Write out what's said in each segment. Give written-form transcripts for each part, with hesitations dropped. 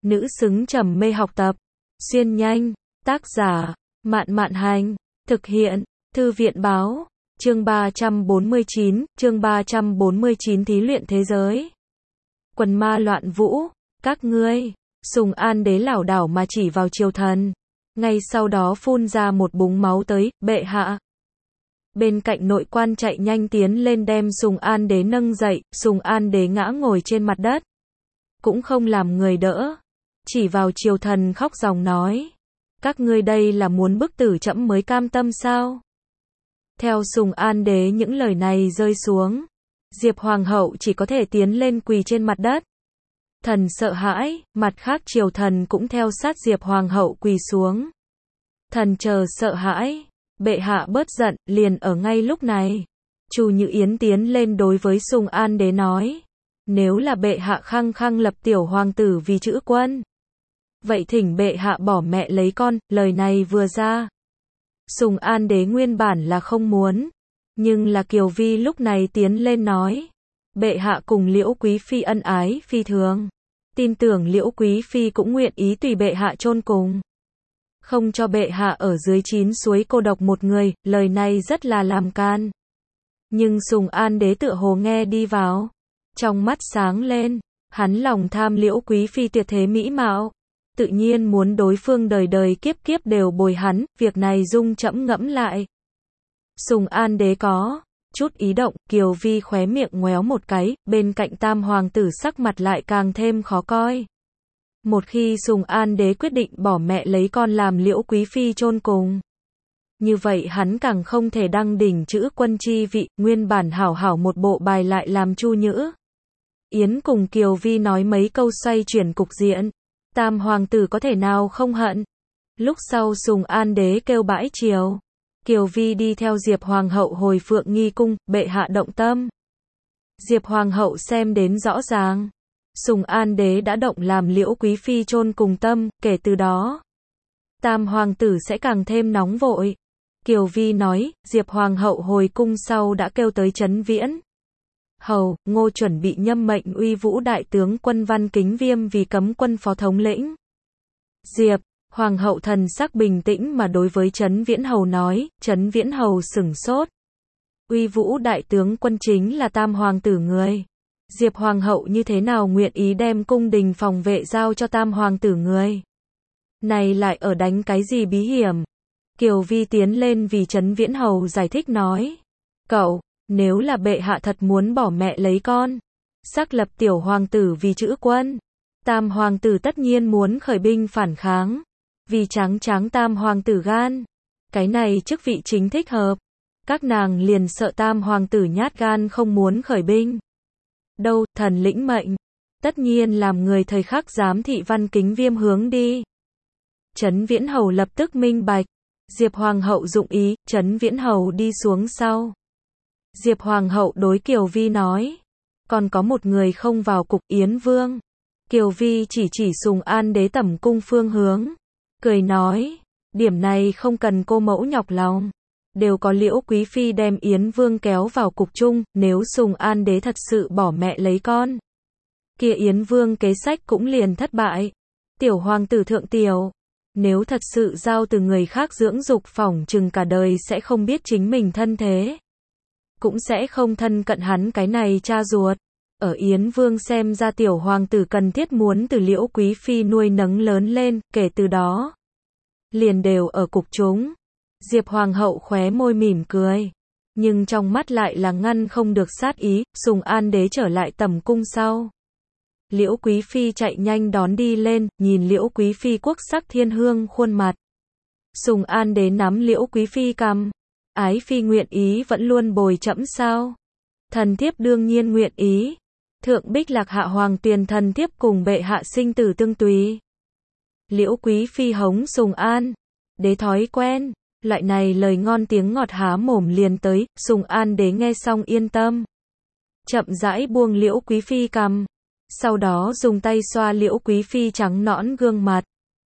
nữ xứng trầm mê học tập. Xuyên nhanh, tác giả, Mạn Mạn Hành, thực hiện, Thư viện Báo, chương 349 thí luyện thế giới. Quần ma loạn vũ, các ngươi, Sùng An Đế lảo đảo mà chỉ vào Triều Thần, ngay sau đó phun ra một búng máu tới, bệ hạ. Bên cạnh nội quan chạy nhanh tiến lên đem Sùng An Đế nâng dậy, Sùng An Đế ngã ngồi trên mặt đất. Cũng không làm người đỡ, chỉ vào Triều Thần khóc ròng nói. Các ngươi đây là muốn bức tử trẫm mới cam tâm sao? Theo Sùng An Đế những lời này rơi xuống, Diệp Hoàng hậu chỉ có thể tiến lên quỳ trên mặt đất. Thần sợ hãi, mặt khác Triều Thần cũng theo sát Diệp Hoàng hậu quỳ xuống. Thần chờ sợ hãi, bệ hạ bớt giận, liền ở ngay lúc này. Chu Như Yến tiến lên đối với Sùng An Đế nói, nếu là bệ hạ khăng khăng lập tiểu hoàng tử vì chữ quân, vậy thỉnh bệ hạ bỏ mẹ lấy con. Lời này vừa ra, Sùng An Đế nguyên bản là không muốn, nhưng là Kiều Vi lúc này tiến lên nói, bệ hạ cùng Liễu Quý Phi ân ái phi thường, tin tưởng Liễu Quý Phi cũng nguyện ý tùy bệ hạ chôn cùng, không cho bệ hạ ở dưới 9 suối cô độc một người. Lời này rất là làm can, nhưng Sùng An Đế tựa hồ nghe đi vào, trong mắt sáng lên, hắn lòng tham Liễu Quý Phi tuyệt thế mỹ mạo, tự nhiên muốn đối phương đời đời kiếp kiếp đều bồi hắn. Việc này dung trẫm ngẫm lại. Sùng An Đế có chút ý động. Kiều Vi khóe miệng ngoéo một cái, bên cạnh tam hoàng tử sắc mặt lại càng thêm khó coi. Một khi Sùng An Đế quyết định bỏ mẹ lấy con làm Liễu Quý Phi chôn cùng, như vậy hắn càng không thể đăng đỉnh chữ quân chi vị. Nguyên bản hảo hảo một bộ bài lại làm Chu Như Yến cùng Kiều Vi nói mấy câu xoay chuyển cục diện, tam hoàng tử có thể nào không hận. Lúc sau Sùng An Đế kêu bãi triều, Kiều Vi đi theo Diệp Hoàng hậu hồi Phượng Nghi cung, bệ hạ động tâm. Diệp Hoàng hậu xem đến rõ ràng, Sùng An Đế đã động làm Liễu Quý Phi chôn cùng tâm, kể từ đó, tam hoàng tử sẽ càng thêm nóng vội. Kiều Vi nói, Diệp Hoàng hậu hồi cung sau đã kêu tới Trấn Viễn Hầu, Ngô chuẩn bị nhâm mệnh Uy Vũ đại tướng quân Văn Kính Viêm vì cấm quân phó thống lĩnh. Diệp Hoàng hậu thần sắc bình tĩnh mà đối với Trấn Viễn Hầu nói. Trấn Viễn Hầu sửng sốt. Uy Vũ đại tướng quân chính là tam hoàng tử người. Diệp Hoàng hậu như thế nào nguyện ý đem cung đình phòng vệ giao cho tam hoàng tử người? Này lại ở đánh cái gì bí hiểm? Kiều Vi tiến lên vì Trấn Viễn Hầu giải thích nói. Cậu, nếu là bệ hạ thật muốn bỏ mẹ lấy con, xác lập tiểu hoàng tử vì chữ quân, tam hoàng tử tất nhiên muốn khởi binh phản kháng, vì tráng tam hoàng tử gan. Cái này chức vị chính thích hợp. Các nàng liền sợ tam hoàng tử nhát gan không muốn khởi binh. Đâu, thần lĩnh mệnh, tất nhiên làm người thời khắc giám thị Văn Kính Viêm hướng đi. Trấn Viễn Hầu lập tức minh bạch. Diệp Hoàng hậu dụng ý. Trấn Viễn Hầu đi xuống sau, Diệp Hoàng hậu đối Kiều Vi nói, còn có một người không vào cục, Yến Vương. Kiều Vi chỉ Sùng An Đế tẩm cung phương hướng, cười nói, điểm này không cần cô mẫu nhọc lòng, đều có Liễu Quý Phi đem Yến Vương kéo vào cục chung. Nếu Sùng An Đế thật sự bỏ mẹ lấy con, kia Yến Vương kế sách cũng liền thất bại. Tiểu hoàng tử thượng tiểu, nếu thật sự giao từ người khác dưỡng dục, phỏng chừng cả đời sẽ không biết chính mình thân thế, cũng sẽ không thân cận hắn cái này cha ruột. Ở Yến Vương xem ra tiểu hoàng tử cần thiết muốn từ Liễu Quý Phi nuôi nấng lớn lên, kể từ đó liền đều ở cục chúng. Diệp Hoàng hậu khóe môi mỉm cười, nhưng trong mắt lại là ngăn không được sát ý. Sùng An Đế trở lại tẩm cung sau, Liễu Quý Phi chạy nhanh đón đi lên, nhìn Liễu Quý Phi quốc sắc thiên hương khuôn mặt. Sùng An Đế nắm Liễu Quý Phi cằm, ái phi nguyện ý vẫn luôn bồi trẫm sao? Thần thiếp đương nhiên nguyện ý. Thượng Bích Lạc Hạ Hoàng Tuyền thần thiếp cùng bệ hạ sinh tử tương tùy. Liễu Quý Phi hống Sùng An Đế thói quen, loại này lời ngon tiếng ngọt há mồm liền tới. Sùng An Đế nghe xong yên tâm, chậm rãi buông Liễu Quý Phi cằm, sau đó dùng tay xoa Liễu Quý Phi trắng nõn gương mặt.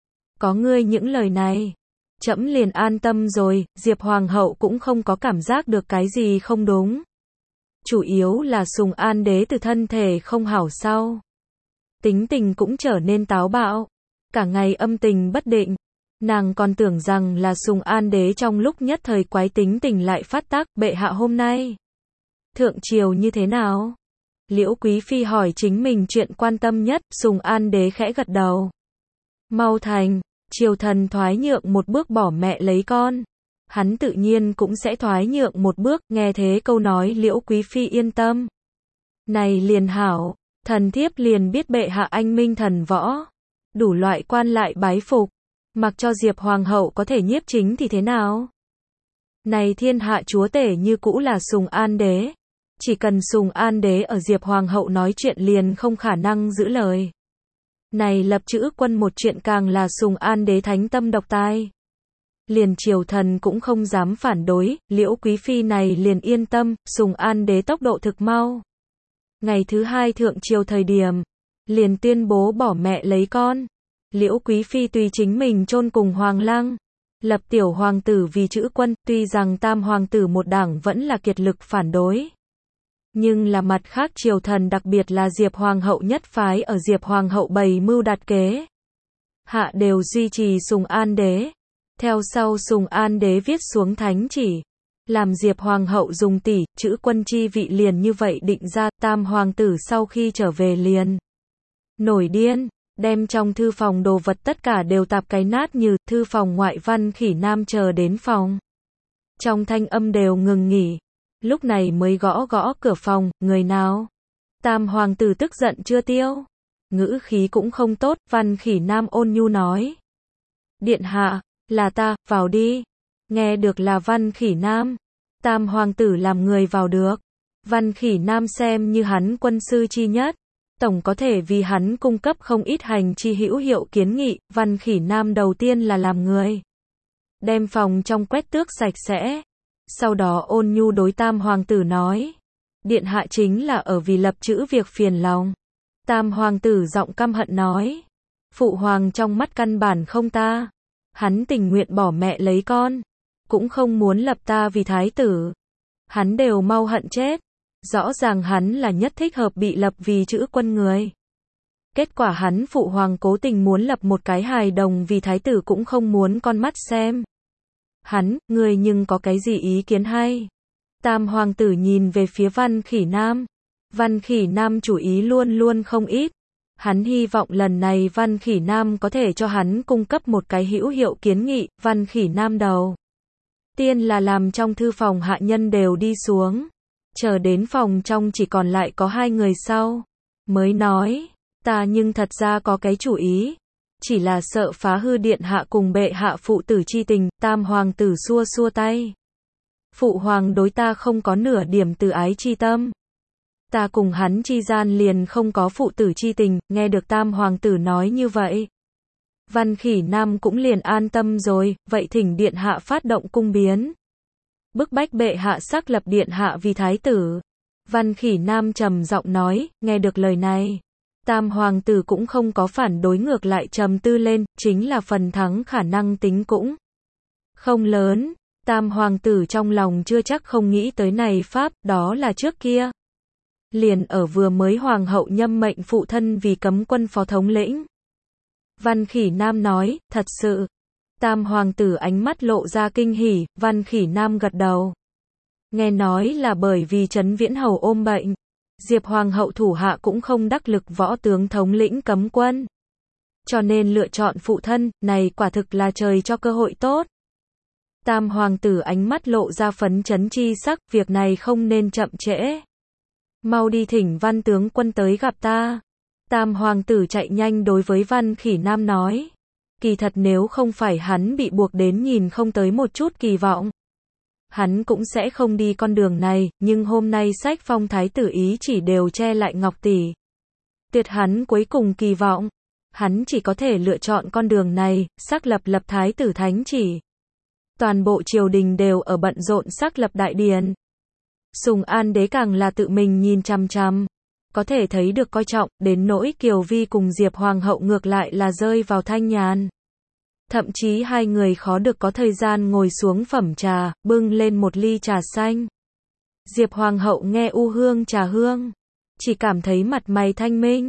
Có ngươi những lời này, trẫm liền an tâm rồi. Diệp Hoàng hậu cũng không có cảm giác được cái gì không đúng. Chủ yếu là Sùng An Đế từ thân thể không hảo sau, tính tình cũng trở nên táo bạo, cả ngày âm tình bất định. Nàng còn tưởng rằng là Sùng An đế trong lúc nhất thời quái tính tình lại phát tác, bệ hạ hôm nay thượng triều như thế nào? Liễu Quý Phi hỏi chính mình chuyện quan tâm nhất, Sùng An đế khẽ gật đầu. Mau thành, triều thần thoái nhượng một bước bỏ mẹ lấy con. Hắn tự nhiên cũng sẽ thoái nhượng một bước, nghe thế câu nói Liễu Quý Phi yên tâm. Này liền hảo, thần thiếp liền biết bệ hạ anh minh thần võ. Đủ loại quan lại bái phục, mặc cho Diệp Hoàng hậu có thể nhiếp chính thì thế nào? Này thiên hạ chúa tể như cũ là Sùng An đế. Chỉ cần Sùng An đế ở Diệp Hoàng hậu nói chuyện liền không khả năng giữ lời. Này lập chữ quân một chuyện càng là Sùng An đế thánh tâm độc tai. Liền triều thần cũng không dám phản đối, Liễu Quý Phi này liền yên tâm, Sùng An đế tốc độ thực mau. Ngày thứ hai thượng triều thời điểm, liền tuyên bố bỏ mẹ lấy con. Liễu Quý Phi tùy chính mình chôn cùng Hoàng Lăng, lập tiểu hoàng tử vì chữ quân, tuy rằng tam hoàng tử một đảng vẫn là kiệt lực phản đối. Nhưng là mặt khác triều thần đặc biệt là Diệp Hoàng hậu nhất phái ở Diệp Hoàng hậu bày mưu đặt kế. Hạ đều duy trì Sùng An đế. Theo sau Sùng An đế viết xuống thánh chỉ. Làm Diệp Hoàng hậu dùng tỷ, chữ quân chi vị liền như vậy định ra, tam hoàng tử sau khi trở về liền nổi điên, đem trong thư phòng đồ vật tất cả đều tạp cái nát như, thư phòng ngoại Văn Khỉ Nam chờ đến phòng. Trong thanh âm đều ngừng nghỉ. Lúc này mới gõ gõ cửa phòng, người nào? Tam hoàng tử tức giận chưa tiêu. Ngữ khí cũng không tốt, Văn Khỉ Nam ôn nhu nói. Điện hạ, là ta, vào đi. Nghe được là Văn Khỉ Nam. Tam hoàng tử làm người vào được. Văn Khỉ Nam xem như hắn quân sư chi nhất. Tổng có thể vì hắn cung cấp không ít hành chi hữu hiệu kiến nghị. Văn Khỉ Nam đầu tiên là làm người đem phòng trong quét tước sạch sẽ. Sau đó ôn nhu đối tam hoàng tử nói. Điện hạ chính là ở vì lập chữ việc phiền lòng. Tam hoàng tử giọng căm hận nói. Phụ hoàng trong mắt căn bản không ta. Hắn tình nguyện bỏ mẹ lấy con. Cũng không muốn lập ta vì thái tử. Hắn đều mau hận chết. Rõ ràng hắn là nhất thích hợp bị lập vì chữ quân người. Kết quả hắn phụ hoàng cố tình muốn lập một cái hài đồng vì thái tử cũng không muốn con mắt xem. Hắn, người nhưng có cái gì ý kiến hay? Tam hoàng tử nhìn về phía Văn Khỉ Nam. Văn Khỉ Nam chủ ý luôn luôn không ít. Hắn hy vọng lần này Văn Khỉ Nam có thể cho hắn cung cấp một cái hữu hiệu kiến nghị. Văn Khỉ Nam đầu tiên là làm trong thư phòng hạ nhân đều đi xuống. Chờ đến phòng trong chỉ còn lại có hai người sau. Mới nói, ta nhưng thật ra có cái chủ ý. Chỉ là sợ phá hư điện hạ cùng bệ hạ phụ tử chi tình. Tam hoàng tử xua xua tay. Phụ hoàng đối ta không có nửa điểm từ ái chi tâm. Ta cùng hắn chi gian liền không có phụ tử chi tình. Nghe được tam hoàng tử nói như vậy, Văn Khỉ Nam cũng liền an tâm rồi. Vậy thỉnh điện hạ phát động cung biến, bức bách bệ hạ xác lập điện hạ vì thái tử. Văn Khỉ Nam trầm giọng nói. Nghe được lời này, tam hoàng tử cũng không có phản đối, ngược lại trầm tư lên. Chính là phần thắng khả năng tính cũng không lớn. Tam hoàng tử trong lòng chưa chắc không nghĩ tới này pháp. Đó là trước kia, liền ở vừa mới hoàng hậu nhâm mệnh phụ thân vì cấm quân phó thống lĩnh. Văn Khỉ Nam nói. Thật sự? Tam hoàng tử ánh mắt lộ ra kinh hỉ. Văn Khỉ Nam gật đầu. Nghe nói là bởi vì Trấn Viễn Hầu ôm bệnh, Diệp Hoàng hậu thủ hạ cũng không đắc lực võ tướng thống lĩnh cấm quân, cho nên lựa chọn phụ thân. Này quả thực là trời cho cơ hội tốt. Tam hoàng tử ánh mắt lộ ra phấn chấn chi sắc. Việc này không nên chậm trễ. Mau đi thỉnh Văn tướng quân tới gặp ta. Tam hoàng tử chạy nhanh đối với Văn Khỉ Nam nói. Kỳ thật nếu không phải hắn bị buộc đến nhìn không tới một chút kỳ vọng, hắn cũng sẽ không đi con đường này. Nhưng hôm nay sách phong thái tử ý chỉ đều che lại Ngọc tỷ, tuyệt hắn cuối cùng kỳ vọng. Hắn chỉ có thể lựa chọn con đường này, xác lập thái tử thánh chỉ. Toàn bộ triều đình đều ở bận rộn xác lập đại điển. Sùng An đế càng là tự mình nhìn chằm chằm, có thể thấy được coi trọng. Đến nỗi Kiều Vi cùng Diệp Hoàng hậu ngược lại là rơi vào thanh nhàn. Thậm chí hai người khó được có thời gian ngồi xuống phẩm trà, bưng lên một ly trà xanh. Diệp Hoàng hậu nghe u hương trà hương, chỉ cảm thấy mặt mày thanh minh.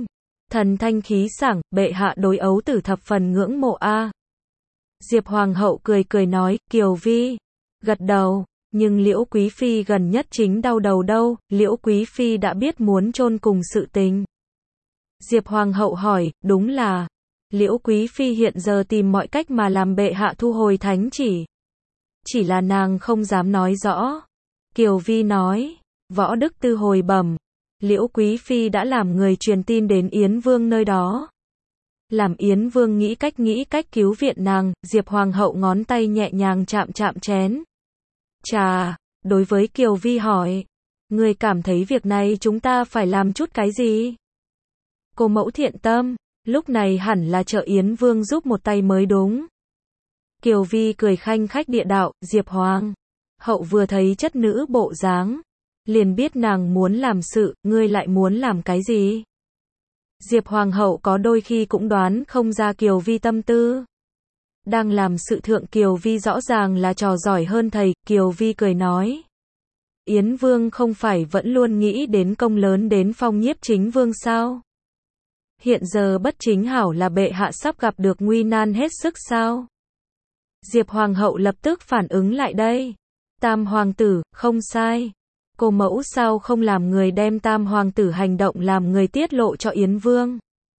Thần thanh khí sảng, bệ hạ đối ấu tử thập phần ngưỡng mộ a. Diệp Hoàng hậu cười cười nói, Kiều Vi. Gật đầu, nhưng Liễu Quý Phi gần nhất chính đau đầu đâu, Liễu Quý Phi đã biết muốn chôn cùng sự tình. Diệp Hoàng hậu hỏi, đúng là, Liễu Quý Phi hiện giờ tìm mọi cách mà làm bệ hạ thu hồi thánh chỉ. Chỉ là nàng không dám nói rõ. Kiều Vi nói, Võ Đức Tư hồi bẩm, Liễu Quý Phi đã làm người truyền tin đến Yến Vương nơi đó. Làm Yến Vương nghĩ cách cứu viện nàng, Diệp Hoàng hậu ngón tay nhẹ nhàng chạm chạm chén. Trà, đối với Kiều Vi hỏi, người cảm thấy việc này chúng ta phải làm chút cái gì? Cô mẫu thiện tâm, lúc này hẳn là trợ Yến Vương giúp một tay mới đúng. Kiều Vi cười khanh khách địa đạo, Diệp Hoàng hậu vừa thấy chất nữ bộ dáng, liền biết nàng muốn làm sự, ngươi lại muốn làm cái gì? Diệp Hoàng hậu có đôi khi cũng đoán không ra Kiều Vi tâm tư. Đang làm sự thượng Kiều Vi rõ ràng là trò giỏi hơn thầy, Kiều Vi cười nói. Yến Vương không phải vẫn luôn nghĩ đến công lớn đến phong nhiếp chính vương sao? Hiện giờ bất chính hảo là bệ hạ sắp gặp được nguy nan hết sức sao? Diệp Hoàng hậu lập tức phản ứng lại đây. Tam hoàng tử, không sai. Cô mẫu sao không làm người đem tam hoàng tử hành động làm người tiết lộ cho Yến Vương?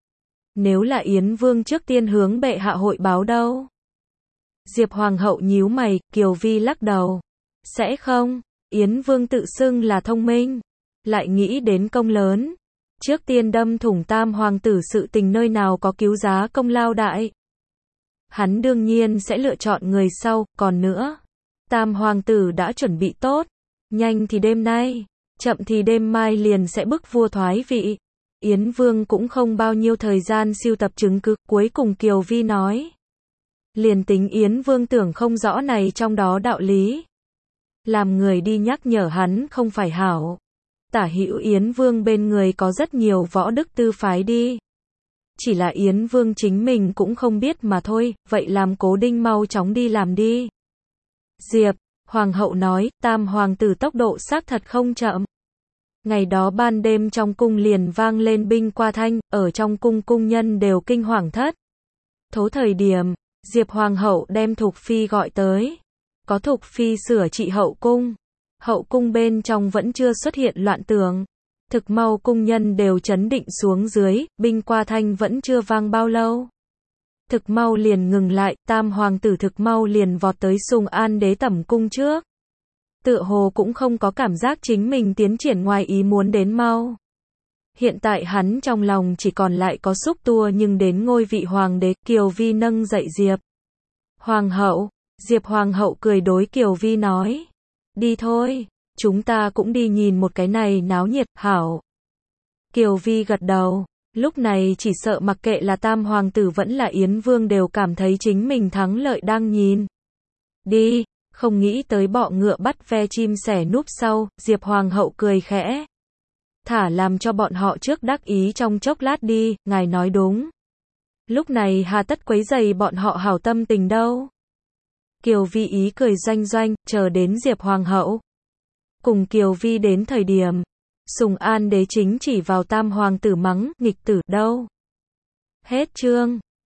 Nếu là Yến Vương trước tiên hướng bệ hạ hội báo đâu? Diệp Hoàng hậu nhíu mày, Kiều Vi lắc đầu. Sẽ không, Yến Vương tự xưng là thông minh, lại nghĩ đến công lớn. Trước tiên đâm thủng tam hoàng tử sự tình nơi nào có cứu giá công lao đại. Hắn đương nhiên sẽ lựa chọn người sau, còn nữa. Tam hoàng tử đã chuẩn bị tốt. Nhanh thì đêm nay, chậm thì đêm mai liền sẽ bức vua thoái vị. Yến Vương cũng không bao nhiêu thời gian sưu tập chứng cứ, cuối cùng Kiều Vi nói. Liền tính Yến Vương tưởng không rõ này trong đó đạo lý. Làm người đi nhắc nhở hắn không phải hảo. Tả hữu Yến Vương bên người có rất nhiều võ đức tư phái đi. Chỉ là Yến Vương chính mình cũng không biết mà thôi, vậy làm Cố Đinh mau chóng đi làm đi. Diệp Hoàng hậu nói, tam hoàng tử tốc độ xác thật không chậm. Ngày đó ban đêm trong cung liền vang lên binh qua thanh, ở trong cung cung nhân đều kinh hoàng thất. Thố thời điểm, Diệp Hoàng hậu đem Thục Phi gọi tới. Có Thục Phi sửa trị hậu cung. Hậu cung bên trong vẫn chưa xuất hiện loạn tượng. Thực mau cung nhân đều trấn định xuống dưới, binh qua thanh vẫn chưa vang bao lâu. Thực mau liền ngừng lại, tam hoàng tử thực mau liền vọt tới Sùng An đế tẩm cung trước. Tựa hồ cũng không có cảm giác chính mình tiến triển ngoài ý muốn đến mau. Hiện tại hắn trong lòng chỉ còn lại có xúc tua nhưng đến ngôi vị hoàng đế. Kiều Vi nâng dậy Diệp Hoàng hậu. Diệp Hoàng hậu cười đối Kiều Vi nói. Đi thôi, chúng ta cũng đi nhìn một cái này náo nhiệt, hảo. Kiều Vi gật đầu. Lúc này chỉ sợ mặc kệ là tam hoàng tử vẫn là Yến Vương đều cảm thấy chính mình thắng lợi đang nhìn. Đi, không nghĩ tới bọ ngựa bắt ve chim sẻ núp sau, Diệp Hoàng hậu cười khẽ. Thả làm cho bọn họ trước đắc ý trong chốc lát đi, ngài nói đúng. Lúc này hà tất quấy rầy bọn họ hảo tâm tình đâu. Kiều Vi ý cười doanh doanh, chờ đến Diệp Hoàng hậu. Cùng Kiều Vi đến thời điểm, Sùng An đế chính chỉ vào tam hoàng tử mắng, nghịch tử đâu. Hết chương.